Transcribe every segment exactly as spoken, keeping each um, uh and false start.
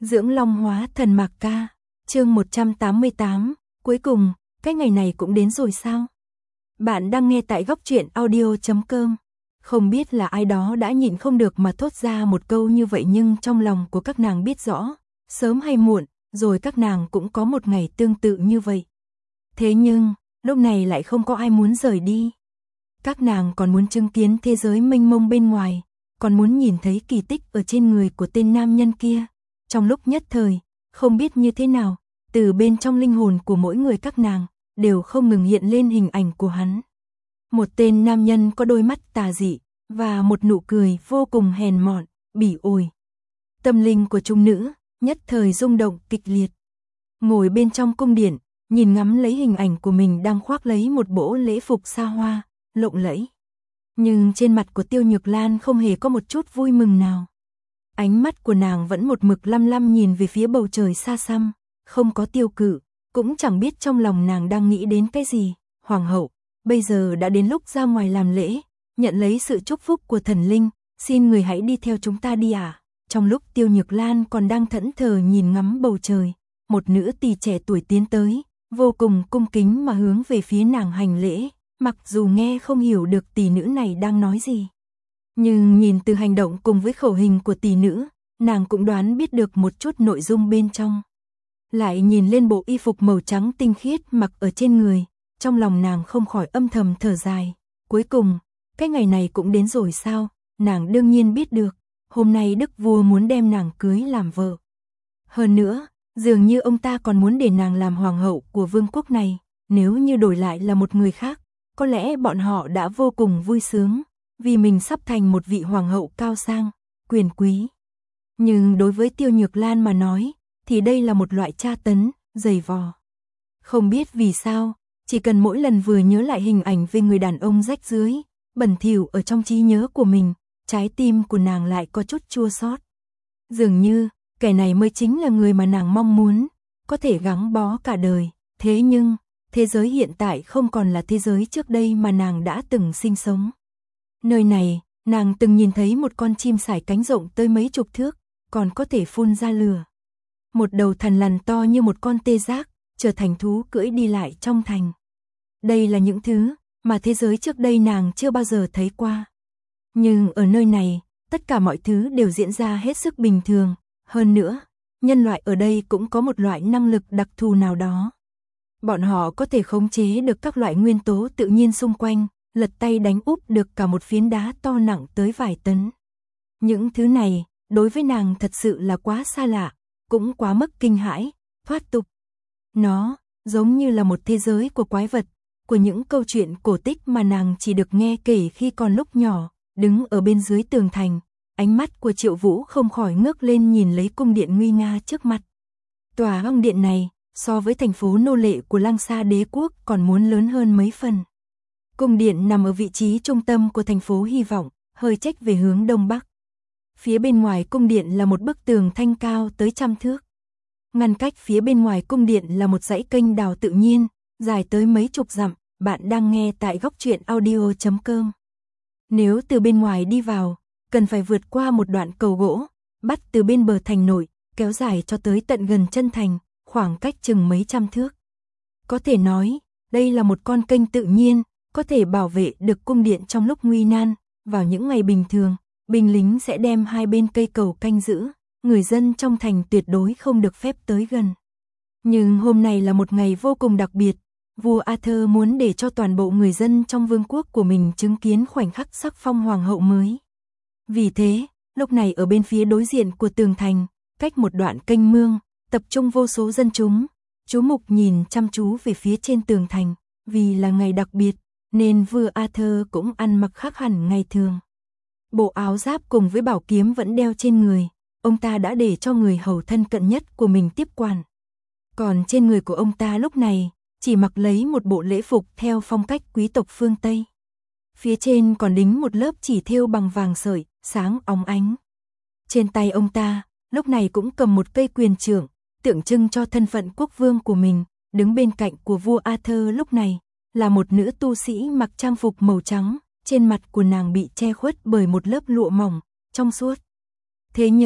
Dưỡng Long hóa thần Mạc Ca, chương một trăm tám mươi tám, cuối cùng, cái ngày này cũng đến rồi sao? Bạn đang nghe tại góc truyện audio chấm com. Không biết là ai đó đã nhịn không được mà thốt ra một câu như vậy, nhưng trong lòng của các nàng biết rõ, sớm hay muộn, rồi các nàng cũng có một ngày tương tự như vậy. Thế nhưng, lúc này lại không có ai muốn rời đi. Các nàng còn muốn chứng kiến thế giới mênh mông bên ngoài, còn muốn nhìn thấy kỳ tích ở trên người của tên nam nhân kia. Trong lúc nhất thời, không biết như thế nào, từ bên trong linh hồn của mỗi người các nàng, đều không ngừng hiện lên hình ảnh của hắn. Một tên nam nhân có đôi mắt tà dị, và một nụ cười vô cùng hèn mọn, bỉ ổi. Tâm linh của trung nữ, nhất thời rung động kịch liệt. Ngồi bên trong cung điện, nhìn ngắm lấy hình ảnh của mình đang khoác lấy một bộ lễ phục xa hoa, lộng lẫy. Nhưng trên mặt của Tiêu Nhược Lan không hề có một chút vui mừng nào. Ánh mắt của nàng vẫn một mực lăm lăm nhìn về phía bầu trời xa xăm, không có tiêu cự, cũng chẳng biết trong lòng nàng đang nghĩ đến cái gì. Hoàng hậu, bây giờ đã đến lúc ra ngoài làm lễ, nhận lấy sự chúc phúc của thần linh, xin người hãy đi theo chúng ta đi ạ. À. Trong lúc Tiêu Nhược Lan còn đang thẫn thờ nhìn ngắm bầu trời, một nữ tỳ trẻ tuổi tiến tới, vô cùng cung kính mà hướng về phía nàng hành lễ, mặc dù nghe không hiểu được tỷ nữ này đang nói gì. Nhưng nhìn từ hành động cùng với khẩu hình của tỷ nữ, nàng cũng đoán biết được một chút nội dung bên trong. Lại nhìn lên bộ y phục màu trắng tinh khiết mặc ở trên người, trong lòng nàng không khỏi âm thầm thở dài. Cuối cùng, cái ngày này cũng đến rồi sao? Nàng đương nhiên biết được, hôm nay đức vua muốn đem nàng cưới làm vợ. Hơn nữa, dường như ông ta còn muốn để nàng làm hoàng hậu của vương quốc này, nếu như đổi lại là một người khác, có lẽ bọn họ đã vô cùng vui sướng, vì mình sắp thành một vị hoàng hậu cao sang, quyền quý. Nhưng đối với Tiêu Nhược Lan mà nói, thì đây là một loại tra tấn, dày vò. Không biết vì sao, chỉ cần mỗi lần vừa nhớ lại hình ảnh về người đàn ông rách rưới, bẩn thỉu ở trong trí nhớ của mình, trái tim của nàng lại có chút chua xót. Dường như, kẻ này mới chính là người mà nàng mong muốn, có thể gắn bó cả đời. Thế nhưng, thế giới hiện tại không còn là thế giới trước đây mà nàng đã từng sinh sống. Nơi này, nàng từng nhìn thấy một con chim sải cánh rộng tới mấy chục thước, còn có thể phun ra lửa. Một đầu thằn lằn to như một con tê giác, trở thành thú cưỡi đi lại trong thành. Đây là những thứ mà thế giới trước đây nàng chưa bao giờ thấy qua. Nhưng ở nơi này, tất cả mọi thứ đều diễn ra hết sức bình thường. Hơn nữa, nhân loại ở đây cũng có một loại năng lực đặc thù nào đó. Bọn họ có thể khống chế được các loại nguyên tố tự nhiên xung quanh, lật tay đánh úp được cả một phiến đá to nặng tới vài tấn. Những thứ này, đối với nàng thật sự là quá xa lạ, cũng quá mức kinh hãi, thoát tục. Nó, giống như là một thế giới của quái vật, của những câu chuyện cổ tích mà nàng chỉ được nghe kể khi còn lúc nhỏ, đứng ở bên dưới tường thành. Ánh mắt của Triệu Vũ không khỏi ngước lên nhìn lấy cung điện nguy nga trước mặt. Tòa Long Điện này, so với thành phố nô lệ của Lăng Sa đế quốc còn muốn lớn hơn mấy phần. Cung điện nằm ở vị trí trung tâm của thành phố Hy Vọng, hơi chếch về hướng đông bắc. Phía bên ngoài cung điện là một bức tường thanh cao tới trăm thước. Ngăn cách phía bên ngoài cung điện là một dãy kênh đào tự nhiên, dài tới mấy chục dặm. Bạn đang nghe tại góc truyện audio chấm com. Nếu từ bên ngoài đi vào, cần phải vượt qua một đoạn cầu gỗ, bắt từ bên bờ thành nổi, kéo dài cho tới tận gần chân thành, khoảng cách chừng mấy trăm thước. Có thể nói, đây là một con kênh tự nhiên, có thể bảo vệ được cung điện trong lúc nguy nan. Vào những ngày bình thường, binh lính sẽ đem hai bên cây cầu canh giữ, người dân trong thành tuyệt đối không được phép tới gần. Nhưng hôm nay là một ngày vô cùng đặc biệt, vua Arthur muốn để cho toàn bộ người dân trong vương quốc của mình chứng kiến khoảnh khắc sắc phong hoàng hậu mới. Vì thế, lúc này ở bên phía đối diện của tường thành, cách một đoạn kênh mương, tập trung vô số dân chúng, chú mục nhìn chăm chú về phía trên tường thành, vì là ngày đặc biệt, nên vua Arthur cũng ăn mặc khác hẳn ngày thường. Bộ áo giáp cùng với bảo kiếm vẫn đeo trên người, ông ta đã để cho người hầu thân cận nhất của mình tiếp quản. Còn trên người của ông ta lúc này, chỉ mặc lấy một bộ lễ phục theo phong cách quý tộc phương Tây. Phía trên còn đính một lớp chỉ thêu bằng vàng sợi, sáng óng ánh. Trên tay ông ta, lúc này cũng cầm một cây quyền trượng, tượng trưng cho thân phận quốc vương của mình. Đứng bên cạnh của vua Arthur lúc này, là một nữ tu sĩ mặc trang phục màu trắng, trên mặt của nàng bị che khuất bởi một lớp lụa mỏng, trong suốt. Thế nhưng,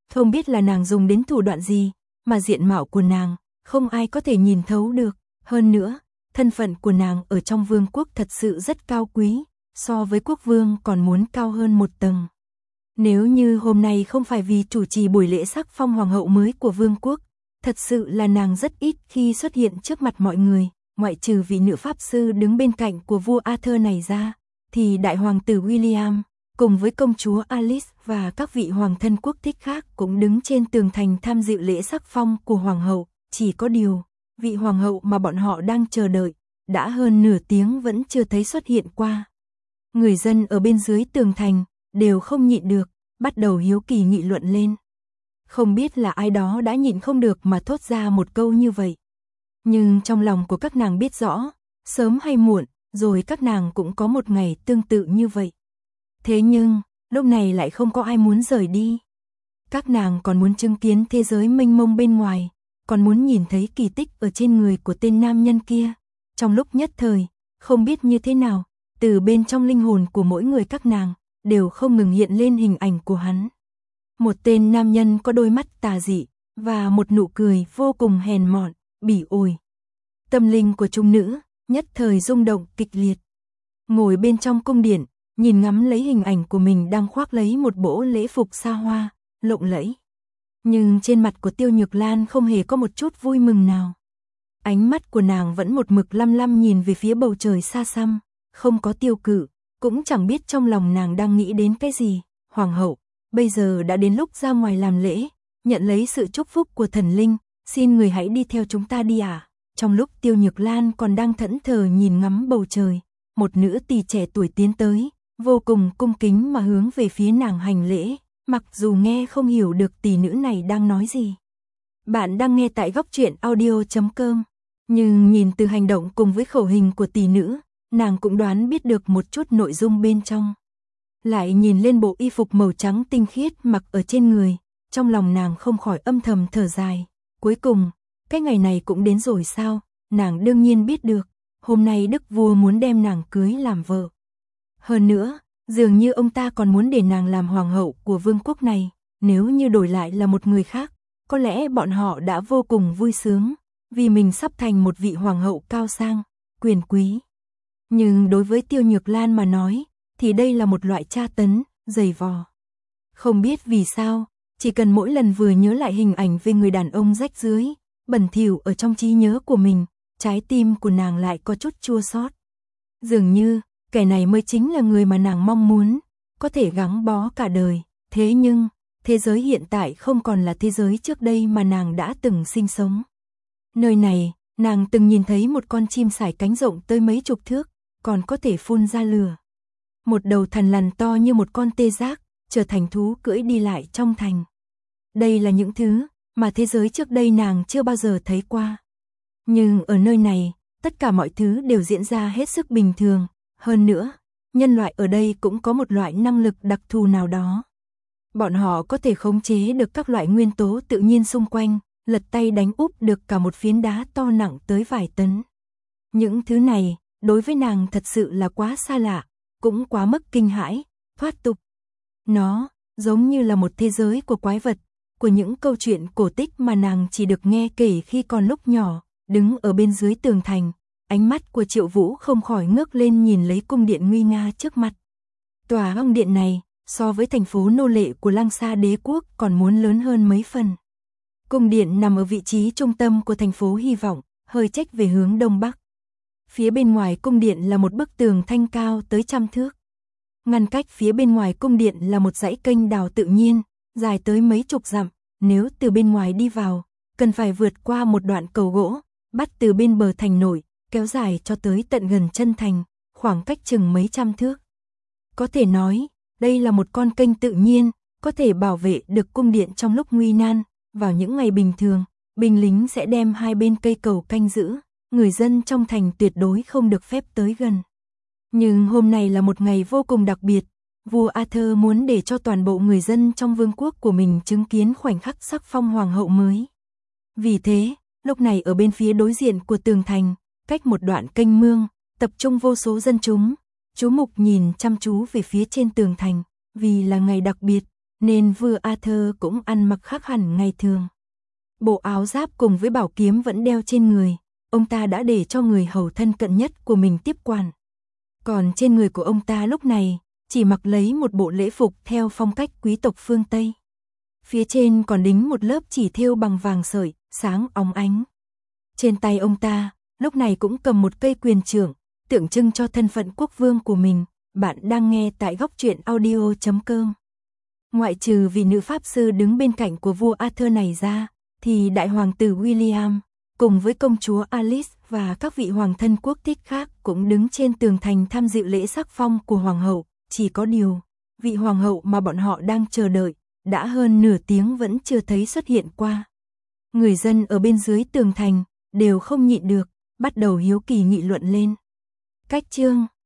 Không biết là nàng dùng đến thủ đoạn gì, mà diện mạo của nàng, không ai có thể nhìn thấu được. Hơn nữa, thân phận của nàng ở trong vương quốc thật sự rất cao quý, so với quốc vương còn muốn cao hơn một tầng. Nếu như hôm nay không phải vì chủ trì buổi lễ sắc phong hoàng hậu mới của vương quốc, thật sự là nàng rất ít khi xuất hiện trước mặt mọi người, ngoại trừ vị nữ pháp sư đứng bên cạnh của vua Arthur này ra, thì đại hoàng tử William, cùng với công chúa Alice và các vị hoàng thân quốc thích khác cũng đứng trên tường thành tham dự lễ sắc phong của hoàng hậu. Chỉ có điều, vị hoàng hậu mà bọn họ đang chờ đợi, đã hơn nửa tiếng vẫn chưa thấy xuất hiện qua. Người dân ở bên dưới tường thành, đều không nhịn được, bắt đầu hiếu kỳ nghị luận lên. Không biết là ai đó đã nhịn không được mà thốt ra một câu như vậy. Nhưng trong lòng của các nàng biết rõ, sớm hay muộn, rồi các nàng cũng có một ngày tương tự như vậy. Thế nhưng, lúc này lại không có ai muốn rời đi. Các nàng còn muốn chứng kiến thế giới mênh mông bên ngoài, còn muốn nhìn thấy kỳ tích ở trên người của tên nam nhân kia. Trong lúc nhất thời, không biết như thế nào, từ bên trong linh hồn của mỗi người các nàng, đều không ngừng hiện lên hình ảnh của hắn. Một tên nam nhân có đôi mắt tà dị, và một nụ cười vô cùng hèn mọn, bỉ ổi. Tâm linh của trung nữ, nhất thời rung động kịch liệt. Ngồi bên trong cung điện, nhìn ngắm lấy hình ảnh của mình đang khoác lấy một bộ lễ phục xa hoa, lộng lẫy. Nhưng trên mặt của Tiêu Nhược Lan không hề có một chút vui mừng nào. Ánh mắt của nàng vẫn một mực lăm lăm nhìn về phía bầu trời xa xăm, không có tiêu cự, cũng chẳng biết trong lòng nàng đang nghĩ đến cái gì. Hoàng hậu, bây giờ đã đến lúc ra ngoài làm lễ, nhận lấy sự chúc phúc của thần linh, xin người hãy đi theo chúng ta đi à. Trong lúc Tiêu Nhược Lan còn đang thẫn thờ nhìn ngắm bầu trời, một nữ tỳ trẻ tuổi tiến tới, vô cùng cung kính mà hướng về phía nàng hành lễ, mặc dù nghe không hiểu được tỷ nữ này đang nói gì. Bạn đang nghe tại góc truyện audio chấm com, nhưng nhìn từ hành động cùng với khẩu hình của tỷ nữ, nàng cũng đoán biết được một chút nội dung bên trong. Lại nhìn lên bộ y phục màu trắng tinh khiết mặc ở trên người, trong lòng nàng không khỏi âm thầm thở dài. Cuối cùng, cái ngày này cũng đến rồi sao? Nàng đương nhiên biết được, hôm nay đức vua muốn đem nàng cưới làm vợ. Hơn nữa, dường như ông ta còn muốn để nàng làm hoàng hậu của vương quốc này. Nếu như đổi lại là một người khác, có lẽ bọn họ đã vô cùng vui sướng, vì mình sắp thành một vị hoàng hậu cao sang, quyền quý. Nhưng đối với Tiêu Nhược Lan mà nói, thì đây là một loại tra tấn, dày vò. Không biết vì sao, chỉ cần mỗi lần vừa nhớ lại hình ảnh về người đàn ông rách rưới, bẩn thỉu ở trong trí nhớ của mình, trái tim của nàng lại có chút chua xót. Dường như, kẻ này mới chính là người mà nàng mong muốn, có thể gắn bó cả đời. Thế nhưng, thế giới hiện tại không còn là thế giới trước đây mà nàng đã từng sinh sống. Nơi này, nàng từng nhìn thấy một con chim sải cánh rộng tới mấy chục thước, còn có thể phun ra lửa. Một đầu thằn lằn to như một con tê giác, trở thành thú cưỡi đi lại trong thành. Đây là những thứ mà thế giới trước đây nàng chưa bao giờ thấy qua. Nhưng ở nơi này, tất cả mọi thứ đều diễn ra hết sức bình thường. Hơn nữa, nhân loại ở đây cũng có một loại năng lực đặc thù nào đó. Bọn họ có thể khống chế được các loại nguyên tố tự nhiên xung quanh, lật tay đánh úp được cả một phiến đá to nặng tới vài tấn. Những thứ này, đối với nàng thật sự là quá xa lạ, cũng quá mức kinh hãi, thoát tục. Nó, giống như là một thế giới của quái vật, của những câu chuyện cổ tích mà nàng chỉ được nghe kể khi còn lúc nhỏ, đứng ở bên dưới tường thành. Ánh mắt của Triệu Vũ không khỏi ngước lên nhìn lấy cung điện nguy nga trước mặt. Tòa cung điện này, so với thành phố nô lệ của Lăng Sa đế quốc còn muốn lớn hơn mấy phần. Cung điện nằm ở vị trí trung tâm của thành phố Hy vọng, hơi chếch về hướng đông bắc. Phía bên ngoài cung điện là một bức tường thanh cao tới trăm thước. Ngăn cách phía bên ngoài cung điện là một dãy kênh đào tự nhiên, dài tới mấy chục dặm. Nếu từ bên ngoài đi vào, cần phải vượt qua một đoạn cầu gỗ, bắt từ bên bờ thành nổi, kéo dài cho tới tận gần chân thành, khoảng cách chừng mấy trăm thước. Có thể nói, đây là một con kênh tự nhiên, có thể bảo vệ được cung điện trong lúc nguy nan. Vào những ngày bình thường, binh lính sẽ đem hai bên cây cầu canh giữ, người dân trong thành tuyệt đối không được phép tới gần. Nhưng hôm nay là một ngày vô cùng đặc biệt, vua Arthur muốn để cho toàn bộ người dân trong vương quốc của mình chứng kiến khoảnh khắc sắc phong hoàng hậu mới. Vì thế, lúc này ở bên phía đối diện của tường thành, cách một đoạn kênh mương, tập trung vô số dân chúng, chú mục nhìn chăm chú về phía trên tường thành, vì là ngày đặc biệt, nên vua Arthur cũng ăn mặc khác hẳn ngày thường. Bộ áo giáp cùng với bảo kiếm vẫn đeo trên người, ông ta đã để cho người hầu thân cận nhất của mình tiếp quản. Còn trên người của ông ta lúc này, chỉ mặc lấy một bộ lễ phục theo phong cách quý tộc phương Tây. Phía trên còn đính một lớp chỉ thêu bằng vàng sợi, sáng óng ánh. Trên tay ông ta, lúc này cũng cầm một cây quyền trượng, tượng trưng cho thân phận quốc vương của mình. Bạn đang nghe tại góc truyện audio chấm com. Ngoại trừ vị nữ pháp sư đứng bên cạnh của vua Arthur này ra, thì đại hoàng tử William, cùng với công chúa Alice và các vị hoàng thân quốc thích khác cũng đứng trên tường thành tham dự lễ sắc phong của hoàng hậu. Chỉ có điều, vị hoàng hậu mà bọn họ đang chờ đợi, đã hơn nửa tiếng vẫn chưa thấy xuất hiện qua. Người dân ở bên dưới tường thành, đều không nhịn được, bắt đầu hiếu kỳ nghị luận lên. Cách chương